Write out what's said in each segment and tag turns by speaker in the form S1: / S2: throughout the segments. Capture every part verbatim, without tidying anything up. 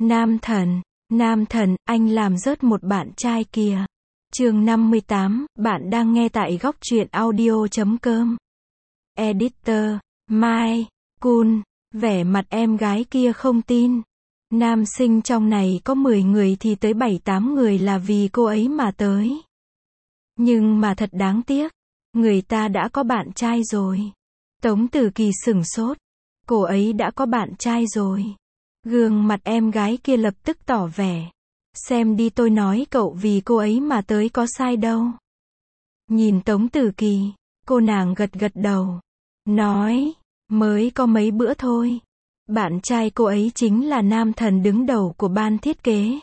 S1: Nam thần, nam thần, anh làm rớt một bạn trai kìa. Chương năm mươi tám, bạn đang nghe tại góc truyện audio chấm com. Editor, Mai, Kun, vẻ mặt em gái kia không tin. Nam sinh trong này có mười người thì tới bảy tám người là vì cô ấy mà tới. Nhưng mà thật đáng tiếc, người ta đã có bạn trai rồi. Tống Tử Kỳ sửng sốt. Cô ấy đã có bạn trai rồi. Gương mặt em gái kia lập tức tỏ vẻ. Xem đi, tôi nói cậu vì cô ấy mà tới có sai đâu. Nhìn Tống Tử Kỳ, cô nàng gật gật đầu. Nói, mới có mấy bữa thôi. Bạn trai cô ấy chính là nam thần đứng đầu của ban thiết kế.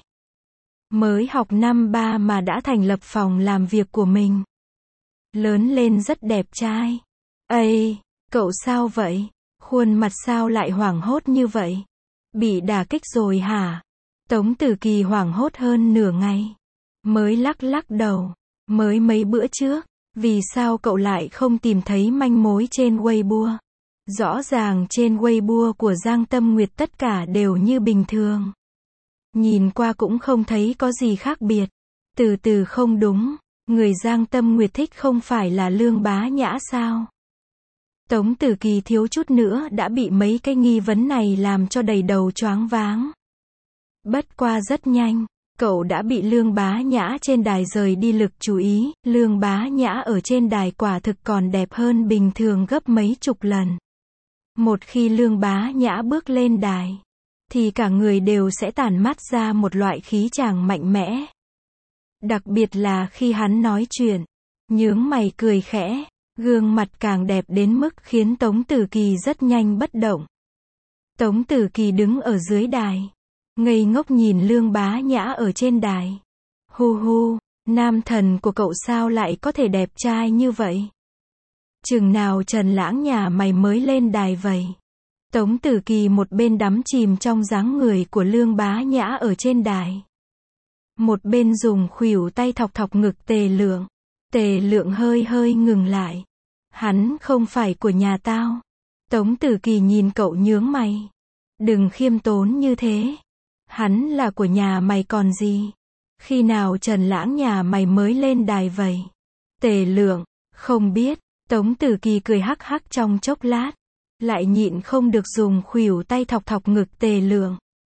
S1: Mới học năm ba mà đã thành lập phòng làm việc của mình. Lớn lên rất đẹp trai. Ây, cậu sao vậy? Khuôn mặt sao lại hoảng hốt như vậy? Bị đả kích rồi hả? Tống Tử Kỳ hoảng hốt hơn nửa ngày. Mới lắc lắc đầu. Mới mấy bữa trước. Vì sao cậu lại không tìm thấy manh mối trên Weibo? Rõ ràng trên Weibo của Giang Tâm Nguyệt tất cả đều như bình thường. Nhìn qua cũng không thấy có gì khác biệt. Từ từ không đúng. Người Giang Tâm Nguyệt thích không phải là Lương Bá Nhã sao? Tống Tử Kỳ thiếu chút nữa đã bị mấy cái nghi vấn này làm cho đầy đầu choáng váng. Bất qua rất nhanh, cậu đã bị Lương Bá Nhã trên đài rời đi lực chú ý. Lương Bá Nhã ở trên đài quả thực còn đẹp hơn bình thường gấp mấy chục lần. Một khi Lương Bá Nhã bước lên đài, thì cả người đều sẽ tản mát ra một loại khí chàng mạnh mẽ. Đặc biệt là khi hắn nói chuyện, nhướng mày cười khẽ, gương mặt càng đẹp đến mức khiến Tống Tử Kỳ rất nhanh bất động. Tống Tử Kỳ đứng ở dưới đài, ngây ngốc nhìn Lương Bá Nhã ở trên đài. Hu hu, nam thần của cậu sao lại có thể đẹp trai như vậy? Chừng nào Trần Lãng nhà mày mới lên đài vậy? Tống Tử Kỳ một bên đắm chìm trong dáng người của Lương Bá Nhã ở trên đài. Một bên dùng khuỷu tay thọc thọc ngực Tề Lượng. Tề Lượng hơi hơi ngừng lại. Hắn không phải của nhà tao. Tống Tử Kỳ nhìn cậu nhướng mày. Đừng khiêm tốn như thế. Hắn là của nhà mày còn gì? Khi nào Trần Lãng nhà mày mới lên đài vậy? Tề Lượng, không biết. Tống Tử Kỳ cười hắc hắc trong chốc lát. Lại nhịn không được dùng khuỷu tay thọc thọc ngực Tề Lượng.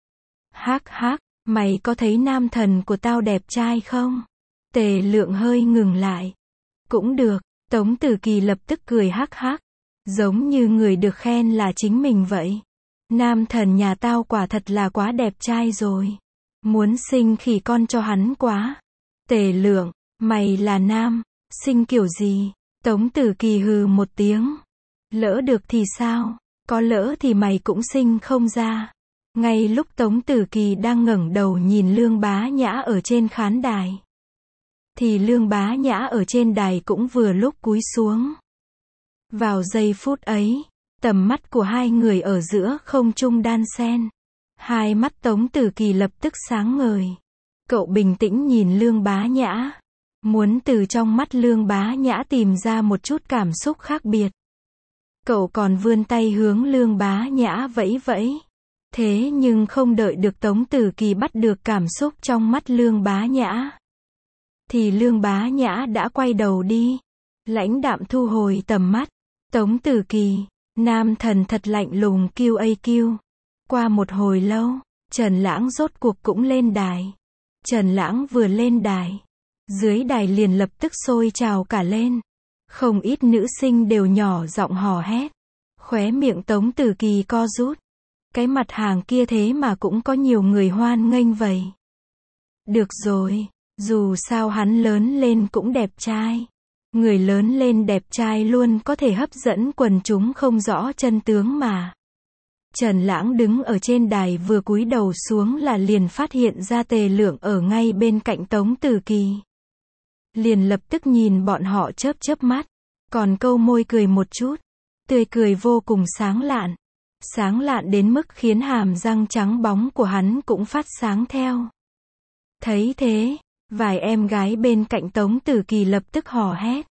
S1: Hắc hắc, mày có thấy nam thần của tao đẹp trai không? Tề Lượng hơi ngừng lại. Cũng được, Tống Tử Kỳ lập tức cười hắc hắc. Giống như người được khen là chính mình vậy. Nam thần nhà tao quả thật là quá đẹp trai rồi. Muốn sinh khỉ con cho hắn quá. Tề Lượng, mày là nam, sinh kiểu gì? Tống Tử Kỳ hừ một tiếng. Lỡ được thì sao? Có lỡ thì mày cũng sinh không ra. Ngay lúc Tống Tử Kỳ đang ngẩng đầu nhìn Lương Bá Nhã ở trên khán đài, thì Lương Bá Nhã ở trên đài cũng vừa lúc cúi xuống. Vào giây phút ấy, tầm mắt của hai người ở giữa không trung đan xen. Hai mắt Tống Tử Kỳ lập tức sáng ngời. Cậu bình tĩnh nhìn Lương Bá Nhã. Muốn từ trong mắt Lương Bá Nhã tìm ra một chút cảm xúc khác biệt. Cậu còn vươn tay hướng Lương Bá Nhã vẫy vẫy. Thế nhưng không đợi được Tống Tử Kỳ bắt được cảm xúc trong mắt Lương Bá Nhã, thì Lương Bá Nhã đã quay đầu đi. Lãnh đạm thu hồi tầm mắt. Tống Tử Kỳ, nam thần thật lạnh lùng kiu a kiu. Qua một hồi lâu, Trần Lãng rốt cuộc cũng lên đài. Trần Lãng vừa lên đài, dưới đài liền lập tức sôi trào cả lên. Không ít nữ sinh đều nhỏ giọng hò hét. Khóe miệng Tống Tử Kỳ co rút. Cái mặt hàng kia thế mà cũng có nhiều người hoan nghênh vậy. Được rồi, dù sao hắn lớn lên cũng đẹp trai. Người lớn lên đẹp trai luôn có thể hấp dẫn quần chúng không rõ chân tướng mà. Trần Lãng đứng ở trên đài vừa cúi đầu xuống là liền phát hiện ra Tề Lượng ở ngay bên cạnh Tống Tử Kỳ. Liền lập tức nhìn bọn họ chớp chớp mắt, còn câu môi cười một chút. Tươi cười vô cùng sáng lạn. Sáng lạn đến mức khiến hàm răng trắng bóng của hắn cũng phát sáng theo. Thấy thế, vài em gái bên cạnh Tống Tử Kỳ lập tức hò hét.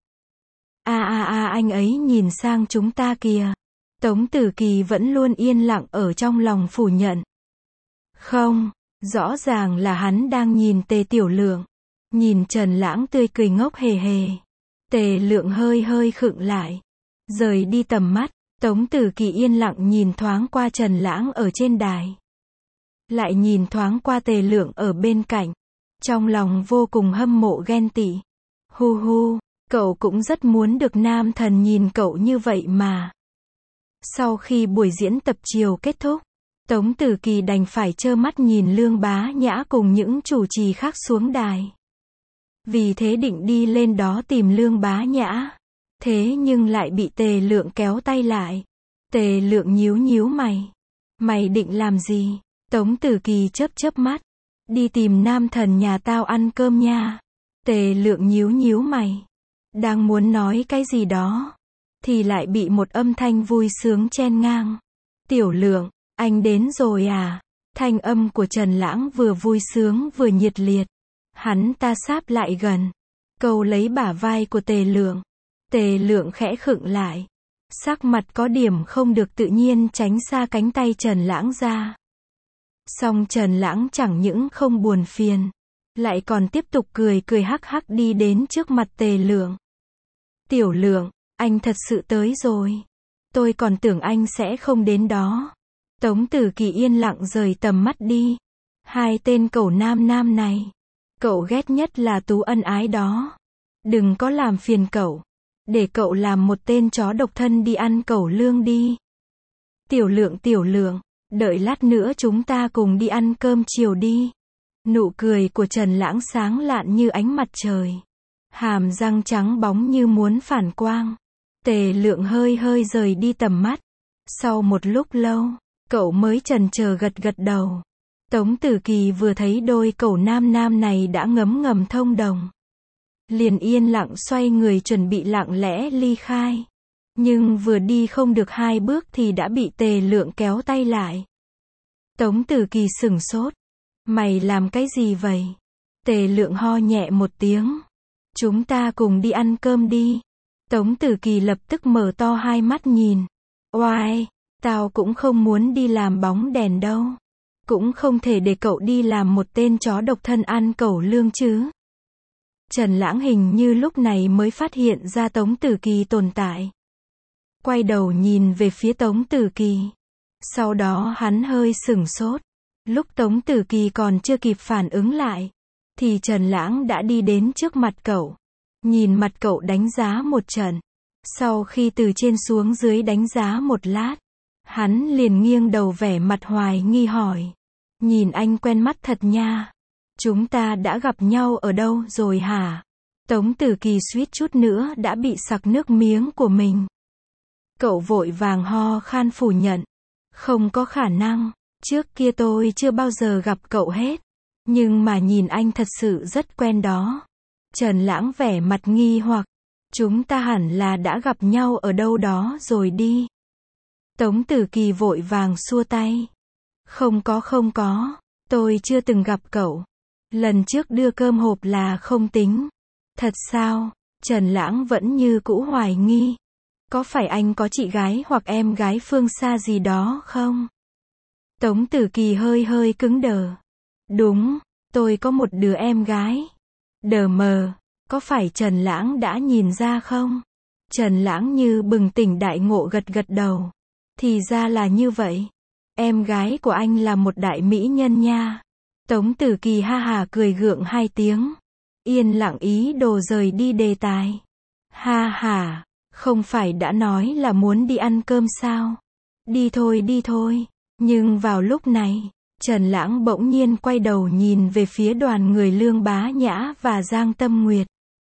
S1: A a a, anh ấy nhìn sang chúng ta kìa. Tống Tử Kỳ vẫn luôn yên lặng ở trong lòng phủ nhận. Không, Rõ ràng là hắn đang nhìn Tề Tiểu Lượng. Nhìn Trần Lãng tươi cười ngốc hề hề. Tề Lượng hơi hơi khựng lại. Rời đi tầm mắt, Tống Tử Kỳ yên lặng nhìn thoáng qua Trần Lãng ở trên đài. Lại nhìn thoáng qua Tề Lượng ở bên cạnh. Trong lòng vô cùng hâm mộ ghen tị. Hu hu, cậu cũng rất muốn được nam thần nhìn cậu như vậy mà. Sau khi buổi diễn tập chiều kết thúc, Tống Tử Kỳ đành phải trơ mắt nhìn Lương Bá Nhã cùng những chủ trì khác xuống đài. Vì thế định đi lên đó tìm Lương Bá Nhã. Thế nhưng lại bị Tề Lượng kéo tay lại. Tề Lượng nhíu nhíu mày. Mày định làm gì? Tống Tử Kỳ chớp chớp mắt. Đi tìm nam thần nhà tao ăn cơm nha. Tề Lượng nhíu nhíu mày. Đang muốn nói cái gì đó. Thì lại bị một âm thanh vui sướng chen ngang. Tiểu Lượng, anh đến rồi à? Thanh âm của Trần Lãng vừa vui sướng vừa nhiệt liệt. Hắn ta sáp lại gần. Câu lấy bả vai của Tề Lượng. Tề Lượng khẽ khựng lại. Sắc mặt có điểm không được tự nhiên tránh xa cánh tay Trần Lãng ra. Song Trần Lãng chẳng những không buồn phiền. Lại còn tiếp tục cười cười hắc hắc đi đến trước mặt Tề Lượng. Tiểu Lượng, anh thật sự tới rồi. Tôi còn tưởng anh sẽ không đến đó. Tống Tử Kỳ yên lặng rời tầm mắt đi. Hai tên cẩu nam nam này. Cậu ghét nhất là Tú Ân Ái đó. Đừng có làm phiền cậu. Để cậu làm một tên chó độc thân đi ăn cẩu lương đi. Tiểu Lượng Tiểu Lượng, đợi lát nữa chúng ta cùng đi ăn cơm chiều đi. Nụ cười của Trần Lãng sáng lạn như ánh mặt trời. Hàm răng trắng bóng như muốn phản quang. Tề Lượng hơi hơi rời đi tầm mắt. Sau một lúc lâu, cậu mới chần chờ gật gật đầu. Tống Tử Kỳ vừa thấy đôi cẩu nam nam này đã ngấm ngầm thông đồng. Liền yên lặng xoay người chuẩn bị lặng lẽ ly khai. Nhưng vừa đi không được hai bước thì đã bị Tề Lượng kéo tay lại. Tống Tử Kỳ sửng sốt. Mày làm cái gì vậy? Tề Lượng ho nhẹ một tiếng. Chúng ta cùng đi ăn cơm đi. Tống Tử Kỳ lập tức mở to hai mắt nhìn. Oai, tao cũng không muốn đi làm bóng đèn đâu. Cũng không thể để cậu đi làm một tên chó độc thân ăn cẩu lương chứ. Trần Lãng hình như lúc này mới phát hiện ra Tống Tử Kỳ tồn tại. Quay đầu nhìn về phía Tống Tử Kỳ. Sau đó hắn hơi sửng sốt. Lúc Tống Tử Kỳ còn chưa kịp phản ứng lại, thì Trần Lãng đã đi đến trước mặt cậu. Nhìn mặt cậu đánh giá một trận. Sau khi từ trên xuống dưới đánh giá một lát, hắn liền nghiêng đầu vẻ mặt hoài nghi hỏi. Nhìn anh quen mắt thật nha. Chúng ta đã gặp nhau ở đâu rồi hả? Tống Tử Kỳ suýt chút nữa đã bị sặc nước miếng của mình. Cậu vội vàng ho khan phủ nhận. Không có khả năng. Trước kia tôi chưa bao giờ gặp cậu hết. Nhưng mà nhìn anh thật sự rất quen đó. Trần Lãng vẻ mặt nghi hoặc. Chúng ta hẳn là đã gặp nhau ở đâu đó rồi đi. Tống Tử Kỳ vội vàng xua tay. Không có không có. Tôi chưa từng gặp cậu. Lần trước đưa cơm hộp là không tính. Thật sao? Trần Lãng vẫn như cũ hoài nghi. Có phải anh có chị gái hoặc em gái phương xa gì đó không? Tống Tử Kỳ hơi hơi cứng đờ. Đúng, tôi có một đứa em gái. Đờ mờ, có phải Trần Lãng đã nhìn ra không? Trần Lãng như bừng tỉnh đại ngộ gật gật đầu. Thì ra là như vậy. Em gái của anh là một đại mỹ nhân nha. Tống Tử Kỳ ha hà cười gượng hai tiếng. Yên lặng ý đồ rời đi đề tài. Ha ha, không phải đã nói là muốn đi ăn cơm sao? Đi thôi đi thôi. Nhưng vào lúc này, Trần Lãng bỗng nhiên quay đầu nhìn về phía đoàn người Lương Bá Nhã và Giang Tâm Nguyệt.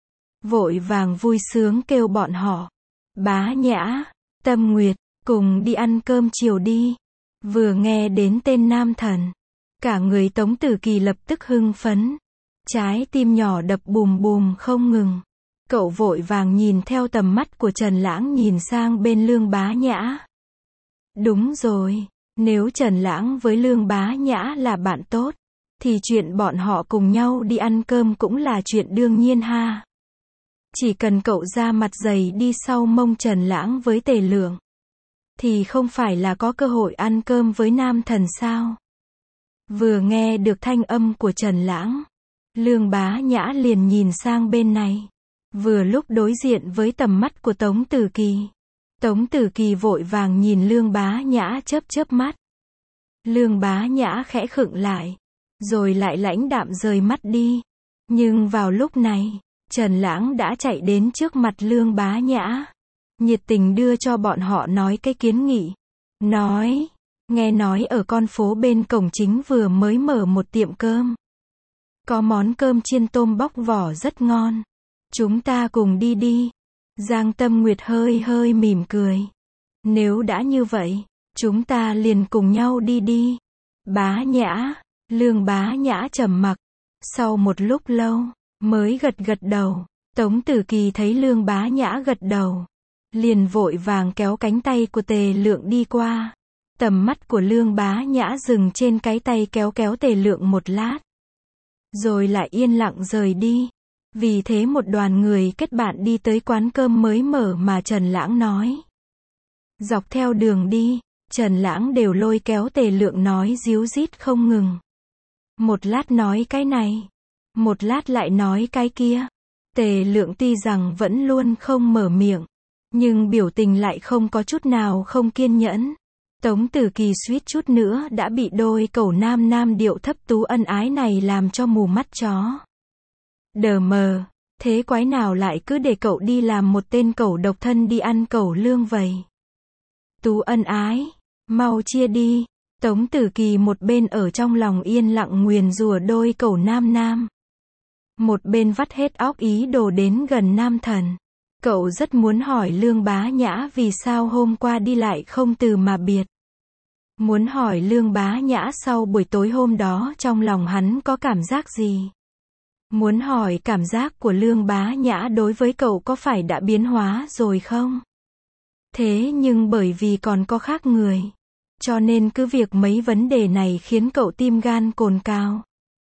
S1: Vội vàng vui sướng kêu bọn họ. Bá Nhã, Tâm Nguyệt, cùng đi ăn cơm chiều đi. Vừa nghe đến tên nam thần, cả người Tống Tử Kỳ lập tức hưng phấn. Trái tim nhỏ đập bùm bùm không ngừng. Cậu vội vàng nhìn theo tầm mắt của Trần Lãng nhìn sang bên Lương Bá Nhã. Đúng rồi, nếu Trần Lãng với Lương Bá Nhã là bạn tốt, thì chuyện bọn họ cùng nhau đi ăn cơm cũng là chuyện đương nhiên ha. Chỉ cần cậu ra mặt dày đi sau mông Trần Lãng với Tề Lượng, thì không phải là có cơ hội ăn cơm với nam thần sao? Vừa nghe được thanh âm của Trần Lãng, Lương Bá Nhã liền nhìn sang bên này. Vừa lúc đối diện với tầm mắt của Tống Tử Kỳ. Tống Tử Kỳ vội vàng nhìn Lương Bá Nhã chớp chớp mắt. Lương Bá Nhã khẽ khựng lại, rồi lại lãnh đạm rời mắt đi. Nhưng vào lúc này, Trần Lãng đã chạy đến trước mặt Lương Bá Nhã, nhiệt tình đưa cho bọn họ nói cái kiến nghị. Nói, nghe nói ở con phố bên cổng chính vừa mới mở một tiệm cơm. Có món cơm chiên tôm bóc vỏ rất ngon. Chúng ta cùng đi đi. Giang Tâm Nguyệt hơi hơi mỉm cười. Nếu đã như vậy, chúng ta liền cùng nhau đi đi. Bá Nhã, Lương Bá Nhã trầm mặc. Sau một lúc lâu, mới gật gật đầu. Tống Tử Kỳ thấy Lương Bá Nhã gật đầu, liền vội vàng kéo cánh tay của Tề Lượng đi qua. Tầm mắt của Lương Bá Nhã dừng trên cái tay kéo kéo Tề Lượng một lát, rồi lại yên lặng rời đi. Vì thế một đoàn người kết bạn đi tới quán cơm mới mở mà Trần Lãng nói. Dọc theo đường đi, Trần Lãng đều lôi kéo Tề Lượng nói díu dít không ngừng. Một lát nói cái này, một lát lại nói cái kia. Tề Lượng tuy rằng vẫn luôn không mở miệng, nhưng biểu tình lại không có chút nào không kiên nhẫn. Tống Tử Kỳ suýt chút nữa đã bị đôi cẩu nam nam điệu thấp tú ân ái này làm cho mù mắt chó. Đờ mờ, thế quái nào lại cứ để cậu đi làm một tên cẩu độc thân đi ăn cẩu lương vậy? Tú ân ái, mau chia đi. Tống Tử Kỳ một bên ở trong lòng yên lặng nguyền rủa đôi cẩu nam nam, một bên vắt hết óc ý đồ đến gần nam thần. Cậu rất muốn hỏi Lương Bá Nhã vì sao hôm qua đi lại không từ mà biệt. Muốn hỏi Lương Bá Nhã sau buổi tối hôm đó trong lòng hắn có cảm giác gì. Muốn hỏi cảm giác của Lương Bá Nhã đối với cậu có phải đã biến hóa rồi không? Thế nhưng bởi vì còn có khác người, cho nên cứ việc mấy vấn đề này khiến cậu tim gan cồn cào,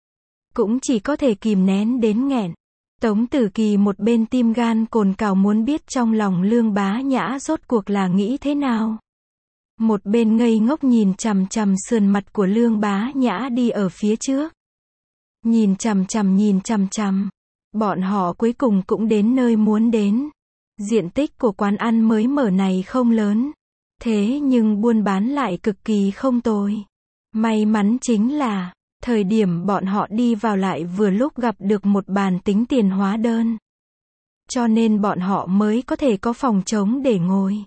S1: cũng chỉ có thể kìm nén đến nghẹn. Tống Tử Kỳ một bên tim gan cồn cào muốn biết trong lòng Lương Bá Nhã rốt cuộc là nghĩ thế nào. Một bên ngây ngốc nhìn chằm chằm sườn mặt của Lương Bá Nhã đi ở phía trước. Nhìn chằm chằm nhìn chằm chằm. Bọn họ cuối cùng cũng đến nơi muốn đến. Diện tích của quán ăn mới mở này không lớn. Thế nhưng buôn bán lại cực kỳ không tồi. May mắn chính là, thời điểm bọn họ đi vào lại vừa lúc gặp được một bàn tính tiền hóa đơn. Cho nên bọn họ mới có thể có phòng trống để ngồi.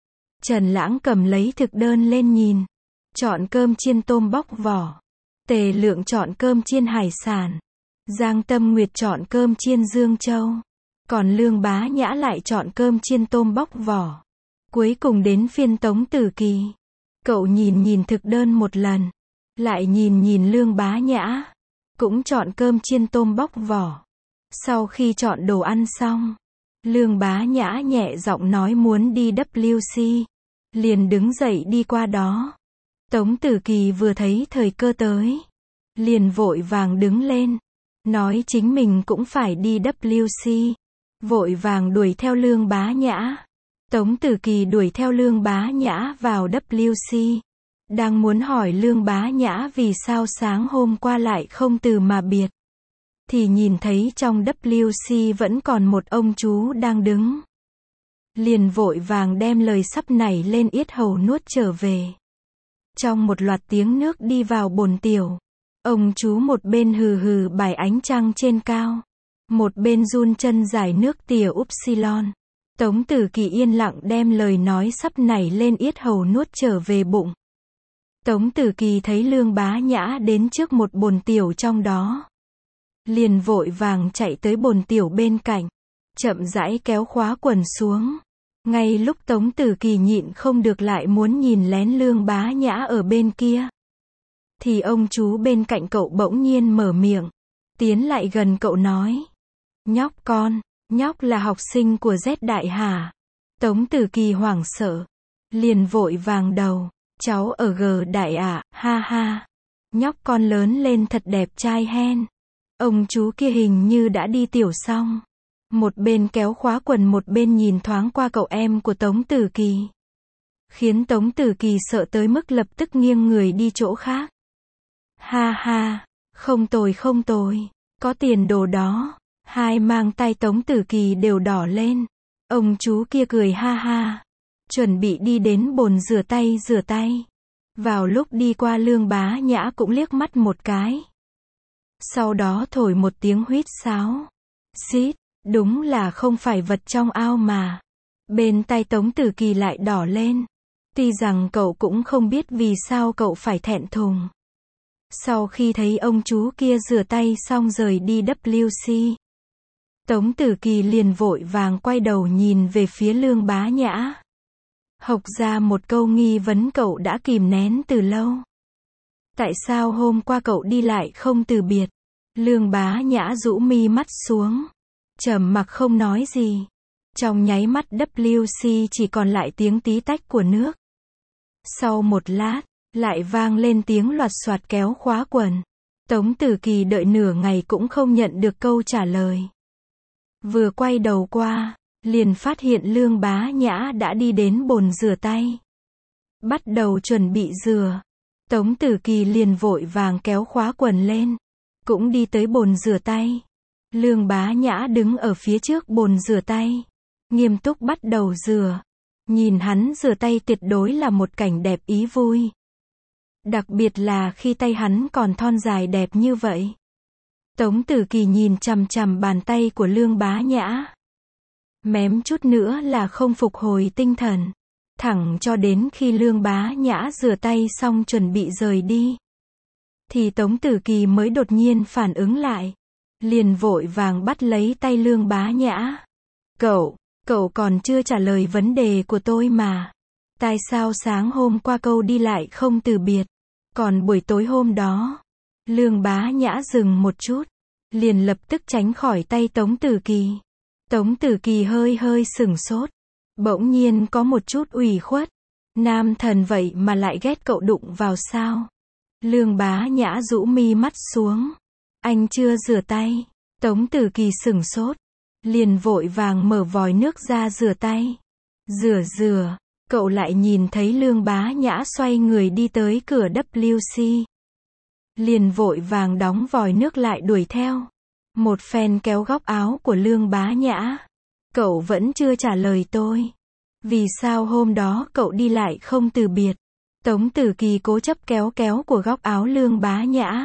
S1: Trần Lãng cầm lấy thực đơn lên nhìn. Chọn cơm chiên tôm bóc vỏ. Tề Lượng chọn cơm chiên hải sản. Giang Tâm Nguyệt chọn cơm chiên Dương Châu. Còn Lương Bá Nhã lại chọn cơm chiên tôm bóc vỏ. Cuối cùng đến phiên Tống Tử Kỳ. Cậu nhìn nhìn thực đơn một lần. Lại nhìn nhìn Lương Bá Nhã. Cũng chọn cơm chiên tôm bóc vỏ. Sau khi chọn đồ ăn xong, Lương Bá Nhã nhẹ giọng nói muốn đi W C. Liền đứng dậy đi qua đó. Tống Tử Kỳ vừa thấy thời cơ tới, liền vội vàng đứng lên, nói chính mình cũng phải đi W C. Vội vàng đuổi theo Lương Bá Nhã. Tống Tử Kỳ đuổi theo Lương Bá Nhã vào W C. Đang muốn hỏi Lương Bá Nhã vì sao sáng hôm qua lại không từ mà biệt, thì nhìn thấy trong W C vẫn còn một ông chú đang đứng. Liền vội vàng đem lời sắp nảy lên yết hầu nuốt trở về. Trong một loạt tiếng nước đi vào bồn tiểu, ông chú một bên hừ hừ bài ánh trăng trên cao, một bên run chân giải nước tỉa upsilon. Tống Tử Kỳ yên lặng đem lời nói sắp nảy lên yết hầu nuốt trở về bụng. Tống Tử Kỳ thấy Lương Bá Nhã đến trước một bồn tiểu trong đó, liền vội vàng chạy tới bồn tiểu bên cạnh, chậm rãi kéo khóa quần xuống. Ngay lúc Tống Tử Kỳ nhịn không được lại muốn nhìn lén Lương Bá Nhã ở bên kia, thì ông chú bên cạnh cậu bỗng nhiên mở miệng, tiến lại gần cậu nói. Nhóc con, nhóc là học sinh của Z Đại hả? Tống Tử Kỳ hoảng sợ, liền vội vàng đầu, cháu ở G Đại ạ, ha ha. Nhóc con lớn lên thật đẹp trai hen. Ông chú kia hình như đã đi tiểu xong. Một bên kéo khóa quần một bên nhìn thoáng qua cậu em của Tống Tử Kỳ, khiến Tống Tử Kỳ sợ tới mức lập tức nghiêng người đi chỗ khác. Ha ha, không tồi không tồi, có tiền đồ đó. Hai mang tay Tống Tử Kỳ đều đỏ lên. Ông chú kia cười ha ha, chuẩn bị đi đến bồn rửa tay rửa tay. Vào lúc đi qua Lương Bá Nhã cũng liếc mắt một cái. Sau đó thổi một tiếng huýt sáo. Xít, đúng là không phải vật trong ao mà. Bên tay Tống Tử Kỳ lại đỏ lên. Tuy rằng cậu cũng không biết vì sao cậu phải thẹn thùng. Sau khi thấy ông chú kia rửa tay xong rời đi W C, Tống Tử Kỳ liền vội vàng quay đầu nhìn về phía Lương Bá Nhã. Hộc ra một câu nghi vấn cậu đã kìm nén từ lâu. Tại sao hôm qua cậu đi lại không từ biệt? Lương Bá Nhã rũ mi mắt xuống, trầm mặc không nói gì. Trong nháy mắt W C chỉ còn lại tiếng tí tách của nước. Sau một lát, lại vang lên tiếng loạt soạt kéo khóa quần. Tống Tử Kỳ đợi nửa ngày cũng không nhận được câu trả lời. Vừa quay đầu qua, liền phát hiện Lương Bá Nhã đã đi đến bồn rửa tay. Bắt đầu chuẩn bị rửa. Tống Tử Kỳ liền vội vàng kéo khóa quần lên, cũng đi tới bồn rửa tay. Lương Bá Nhã đứng ở phía trước bồn rửa tay, nghiêm túc bắt đầu rửa. Nhìn hắn rửa tay tuyệt đối là một cảnh đẹp ý vui. Đặc biệt là khi tay hắn còn thon dài đẹp như vậy. Tống Tử Kỳ nhìn chằm chằm bàn tay của Lương Bá Nhã. Mém chút nữa là không phục hồi tinh thần. Thẳng cho đến khi Lương Bá Nhã rửa tay xong chuẩn bị rời đi, thì Tống Tử Kỳ mới đột nhiên phản ứng lại. Liền vội vàng bắt lấy tay Lương Bá Nhã. Cậu, cậu còn chưa trả lời vấn đề của tôi mà. Tại sao sáng hôm qua câu đi lại không từ biệt? Còn buổi tối hôm đó? Lương Bá Nhã dừng một chút, liền lập tức tránh khỏi tay Tống Tử Kỳ. Tống Tử Kỳ hơi hơi sửng sốt, bỗng nhiên có một chút ủy khuất. Nam thần vậy mà lại ghét cậu đụng vào sao? Lương Bá Nhã rũ mi mắt xuống. Anh chưa rửa tay. Tống Tử Kỳ sửng sốt, liền vội vàng mở vòi nước ra rửa tay. Rửa rửa, cậu lại nhìn thấy Lương Bá Nhã xoay người đi tới cửa W C. Liền vội vàng đóng vòi nước lại đuổi theo. Một phen kéo góc áo của Lương Bá Nhã. Cậu vẫn chưa trả lời tôi. Vì sao hôm đó cậu đi lại không từ biệt? Tống Tử Kỳ cố chấp kéo kéo của góc áo Lương Bá Nhã.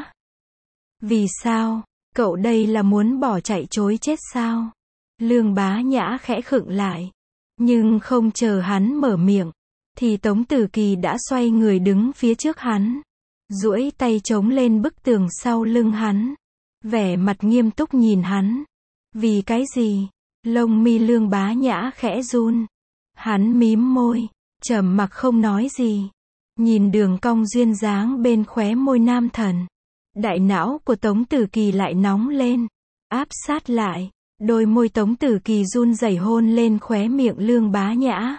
S1: Vì sao? Cậu đây là muốn bỏ chạy chối chết sao? Lương Bá Nhã khẽ khựng lại. Nhưng không chờ hắn mở miệng, thì Tống Tử Kỳ đã xoay người đứng phía trước hắn. Duỗi tay chống lên bức tường sau lưng hắn. Vẻ mặt nghiêm túc nhìn hắn. Vì cái gì? Lông mi Lương Bá Nhã khẽ run. Hắn mím môi, trầm mặc không nói gì. Nhìn đường cong duyên dáng bên khóe môi nam thần. Đại não của Tống Tử Kỳ lại nóng lên, áp sát lại. Đôi môi Tống Tử Kỳ run rẩy hôn lên khóe miệng Lương Bá Nhã.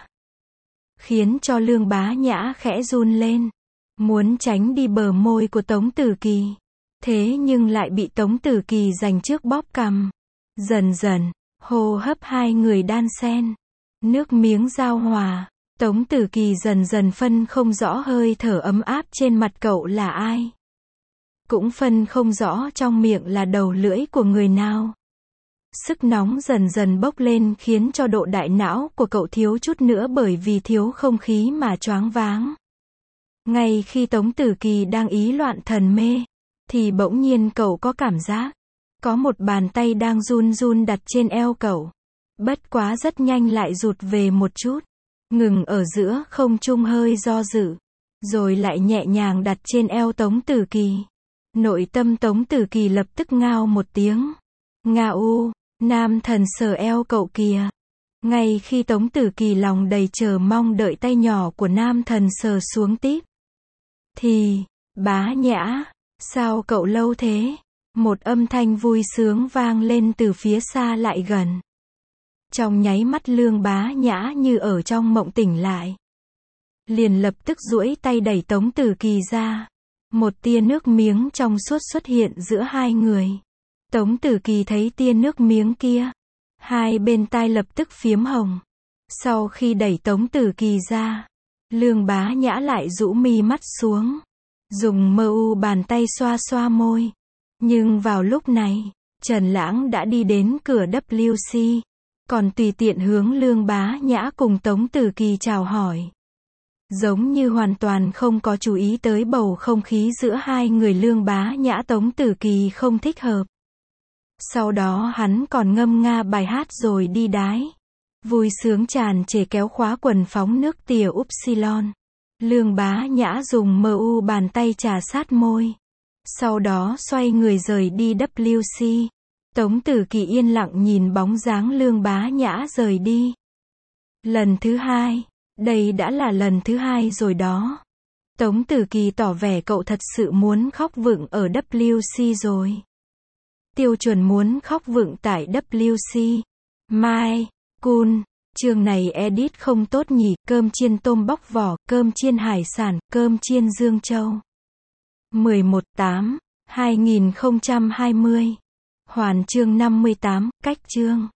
S1: Khiến cho Lương Bá Nhã khẽ run lên. Muốn tránh đi bờ môi của Tống Tử Kỳ. Thế nhưng lại bị Tống Tử Kỳ giành trước bóp cằm. Dần dần, hô hấp hai người đan xen. Nước miếng giao hòa. Tống Tử Kỳ dần dần phân không rõ hơi thở ấm áp trên mặt cậu là ai. Cũng phân không rõ trong miệng là đầu lưỡi của người nào. Sức nóng dần dần bốc lên khiến cho độ đại não của cậu thiếu chút nữa bởi vì thiếu không khí mà choáng váng. Ngay khi Tống Tử Kỳ đang ý loạn thần mê, thì bỗng nhiên cậu có cảm giác, có một bàn tay đang run run đặt trên eo cậu. Bất quá rất nhanh lại rụt về một chút, ngừng ở giữa không trung hơi do dự, rồi lại nhẹ nhàng đặt trên eo Tống Tử Kỳ. Nội tâm Tống Tử Kỳ lập tức ngao một tiếng. Nga u, nam thần sờ eo cậu kìa. Ngay khi Tống Tử Kỳ lòng đầy chờ mong đợi tay nhỏ của nam thần sờ xuống tiếp, thì, Bá Nhã, sao cậu lâu thế? Một âm thanh vui sướng vang lên từ phía xa lại gần. Trong nháy mắt Lương Bá Nhã như ở trong mộng tỉnh lại. Liền lập tức duỗi tay đẩy Tống Tử Kỳ ra. Một tia nước miếng trong suốt xuất hiện giữa hai người. Tống Tử Kỳ thấy tia nước miếng kia. Hai bên tai lập tức phiếm hồng. Sau khi đẩy Tống Tử Kỳ ra, Lương Bá Nhã lại rũ mi mắt xuống. dùng mơ u bàn tay xoa xoa môi. Nhưng vào lúc này, Trần Lãng đã đi đến cửa W C, còn tùy tiện hướng Lương Bá Nhã cùng Tống Tử Kỳ chào hỏi. Giống như hoàn toàn không có chú ý tới bầu không khí giữa hai người Lương Bá Nhã Tống Tử Kỳ không thích hợp. Sau đó hắn còn ngâm nga bài hát rồi đi đái. Vui sướng tràn trề kéo khóa quần phóng nước tỉa Upsilon. Lương Bá Nhã dùng mơ u bàn tay trà sát môi. Sau đó xoay người rời đi W C. Tống Tử Kỳ yên lặng nhìn bóng dáng Lương Bá Nhã rời đi. Lần thứ hai. Đây đã là lần thứ hai rồi đó. Tống Tử Kỳ tỏ vẻ cậu thật sự muốn khóc vựng ở W C rồi. Tiêu Chuẩn muốn khóc vựng tại W C. Mai, Kun, chương này edit không tốt nhỉ, cơm chiên tôm bóc vỏ, cơm chiên hải sản, cơm chiên Dương Châu. mười một tám hai nghìn không trăm hai mươi. Hoàn chương năm mươi tám, cách chương.